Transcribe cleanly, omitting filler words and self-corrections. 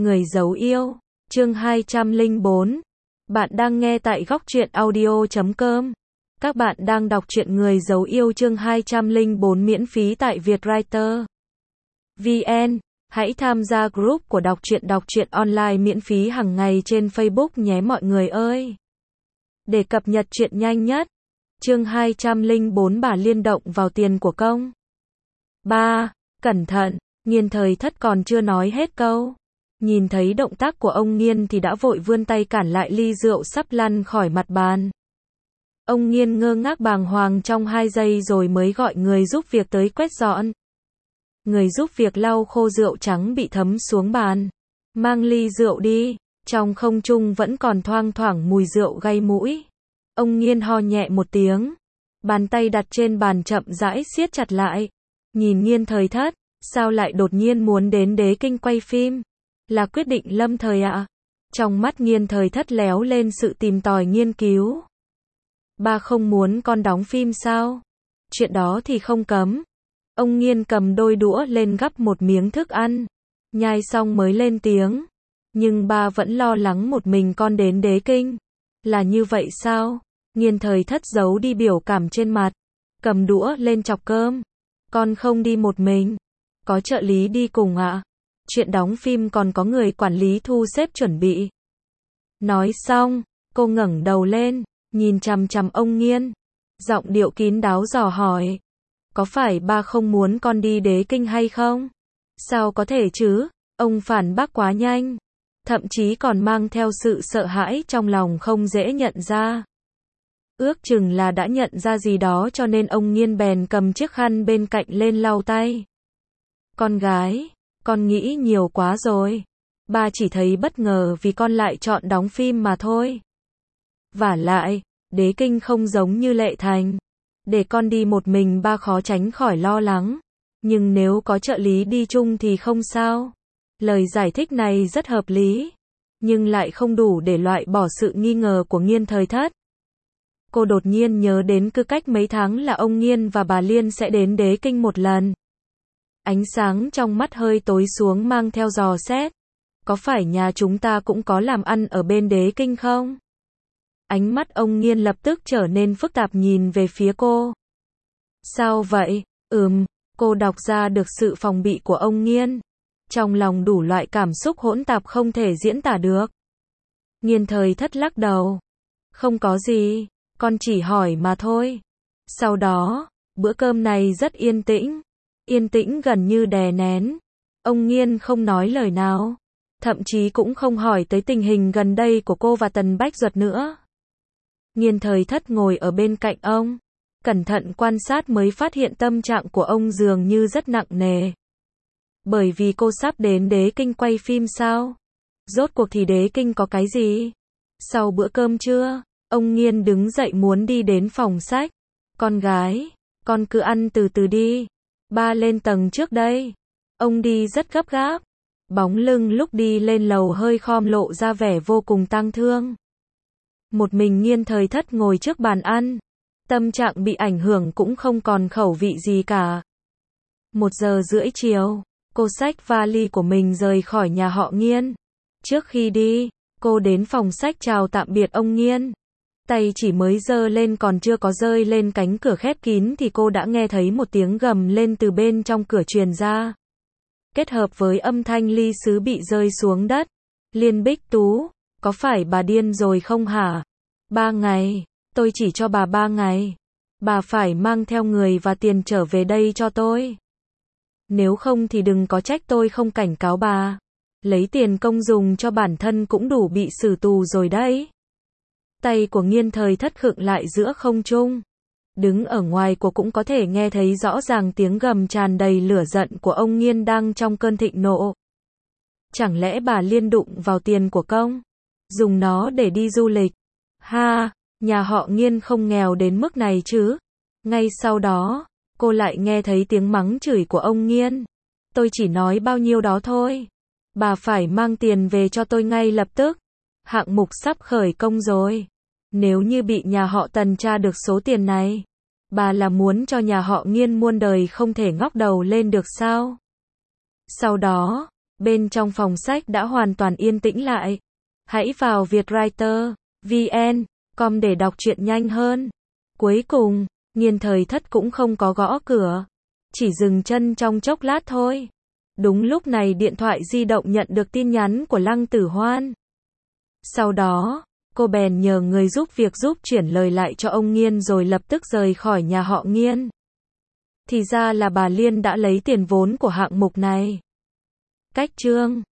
Người giấu yêu, chương 204. Bạn đang nghe tại góc truyện audio.com. Các bạn đang đọc truyện Người giấu yêu chương 204 miễn phí tại Vietwriter VN. Hãy tham gia group của đọc truyện online miễn phí hàng ngày trên Facebook nhé mọi người ơi. Để cập nhật truyện nhanh nhất. Chương 204 bà Liên động vào tiền của công. 3. Cẩn thận, Nghiên Thời Thất còn chưa nói hết câu. Nhìn thấy động tác của ông Nghiên thì đã vội vươn tay cản lại ly rượu sắp lăn khỏi mặt bàn. Ông Nghiên ngơ ngác bàng hoàng trong 2 giây rồi mới gọi người giúp việc tới quét dọn. Người giúp việc lau khô rượu trắng bị thấm xuống bàn. Mang ly rượu đi, trong không trung vẫn còn thoang thoảng mùi rượu gây mũi. Ông Nghiên ho nhẹ một tiếng. Bàn tay đặt trên bàn chậm rãi siết chặt lại. Nhìn Nghiên Thời Thất, sao lại đột nhiên muốn đến Đế Kinh quay phim? Là quyết định lâm thời ạ? Trong mắt Nghiên Thời Thất léo lên sự tìm tòi nghiên cứu. Ba không muốn con đóng phim sao? Chuyện đó thì không cấm. Ông Nghiên cầm đôi đũa lên gắp một miếng thức ăn. Nhai xong mới lên tiếng. Nhưng ba vẫn lo lắng một mình con đến Đế Kinh. Là như vậy sao? Nghiên Thời Thất giấu đi biểu cảm trên mặt. Cầm đũa lên chọc cơm. Con không đi một mình. Có trợ lý đi cùng ạ. Chuyện đóng phim còn có người quản lý thu xếp chuẩn bị. Nói xong, cô ngẩng đầu lên, nhìn chằm chằm ông Nghiên. Giọng điệu kín đáo dò hỏi. Có phải ba không muốn con đi Đế Kinh hay không? Sao có thể chứ? Ông phản bác quá nhanh. Thậm chí còn mang theo sự sợ hãi trong lòng không dễ nhận ra. Ước chừng là đã nhận ra gì đó cho nên ông Nghiên bèn cầm chiếc khăn bên cạnh lên lau tay. Con gái, con nghĩ nhiều quá rồi. Ba chỉ thấy bất ngờ vì con lại chọn đóng phim mà thôi. Vả lại, Đế Kinh không giống như Lệ Thành. Để con đi một mình ba khó tránh khỏi lo lắng. Nhưng nếu có trợ lý đi chung thì không sao. Lời giải thích này rất hợp lý. Nhưng lại không đủ để loại bỏ sự nghi ngờ của Nghiên Thời Thất. Cô đột nhiên nhớ đến cứ cách mấy tháng là ông Nghiên và bà Liên sẽ đến Đế Kinh một lần. Ánh sáng trong mắt hơi tối xuống mang theo dò xét. Có phải nhà chúng ta cũng có làm ăn ở bên Đế Kinh không? Ánh mắt ông Nghiên lập tức trở nên phức tạp nhìn về phía cô. Sao vậy? Cô đọc ra được sự phòng bị của ông Nghiên. Trong lòng đủ loại cảm xúc hỗn tạp không thể diễn tả được. Nghiên Thời Thất lắc đầu. Không có gì, con chỉ hỏi mà thôi. Sau đó, bữa cơm này rất yên tĩnh. Yên tĩnh gần như đè nén. Ông Nghiên không nói lời nào. Thậm chí cũng không hỏi tới tình hình gần đây của cô và Tần Bách Duật nữa. Nghiên Thời Thất ngồi ở bên cạnh ông. Cẩn thận quan sát mới phát hiện tâm trạng của ông dường như rất nặng nề. Bởi vì cô sắp đến Đế Kinh quay phim sao? Rốt cuộc thì Đế Kinh có cái gì? Sau bữa cơm trưa, ông Nghiên đứng dậy muốn đi đến phòng sách. Con gái, con cứ ăn từ từ đi. Ba lên tầng trước đây. Ông đi rất gấp gáp. Bóng lưng lúc đi lên lầu hơi khom lộ ra vẻ vô cùng tang thương. Một mình Nghiên Thời Thất ngồi trước bàn ăn. Tâm trạng bị ảnh hưởng cũng không còn khẩu vị gì cả. 1:30 chiều, cô xách vali của mình rời khỏi nhà họ Nghiên. Trước khi đi, cô đến phòng sách chào tạm biệt ông Nghiên. Tay chỉ mới giơ lên còn chưa có rơi lên cánh cửa khép kín thì cô đã nghe thấy một tiếng gầm lên từ bên trong cửa truyền ra. Kết hợp với âm thanh ly sứ bị rơi xuống đất. Liên Bích Tú, có phải bà điên rồi không hả? 3 ngày, tôi chỉ cho bà 3 ngày. Bà phải mang theo người và tiền trở về đây cho tôi. Nếu không thì đừng có trách tôi không cảnh cáo bà. Lấy tiền công dùng cho bản thân cũng đủ bị xử tù rồi đấy. Tay của Nghiên Thời Thất khựng lại giữa không trung. Đứng ở ngoài của cũng có thể nghe thấy rõ ràng tiếng gầm tràn đầy lửa giận của ông Nghiên đang trong cơn thịnh nộ. Chẳng lẽ bà Liên đụng vào tiền của công? Dùng nó để đi du lịch? Ha, nhà họ Nghiên không nghèo đến mức này chứ. Ngay sau đó, cô lại nghe thấy tiếng mắng chửi của ông Nghiên. Tôi chỉ nói bao nhiêu đó thôi. Bà phải mang tiền về cho tôi ngay lập tức. Hạng mục sắp khởi công rồi. Nếu như bị nhà họ Tần tra được số tiền này, bà là muốn cho nhà họ Nghiên muôn đời không thể ngóc đầu lên được sao? Sau đó, Bên trong phòng sách đã hoàn toàn yên tĩnh lại. Hãy vào vietwriter.vn.com để đọc truyện nhanh hơn. Cuối cùng, Nghiên Thời Thất cũng không có gõ cửa. Chỉ dừng chân trong chốc lát thôi. Đúng lúc này điện thoại di động nhận được tin nhắn của Lăng Tử Hoan. Sau đó, cô bèn nhờ người giúp việc giúp chuyển lời lại cho ông Nghiên rồi lập tức rời khỏi nhà họ Nghiên. Thì ra là bà Liên đã lấy tiền vốn của hạng mục này. Cách chương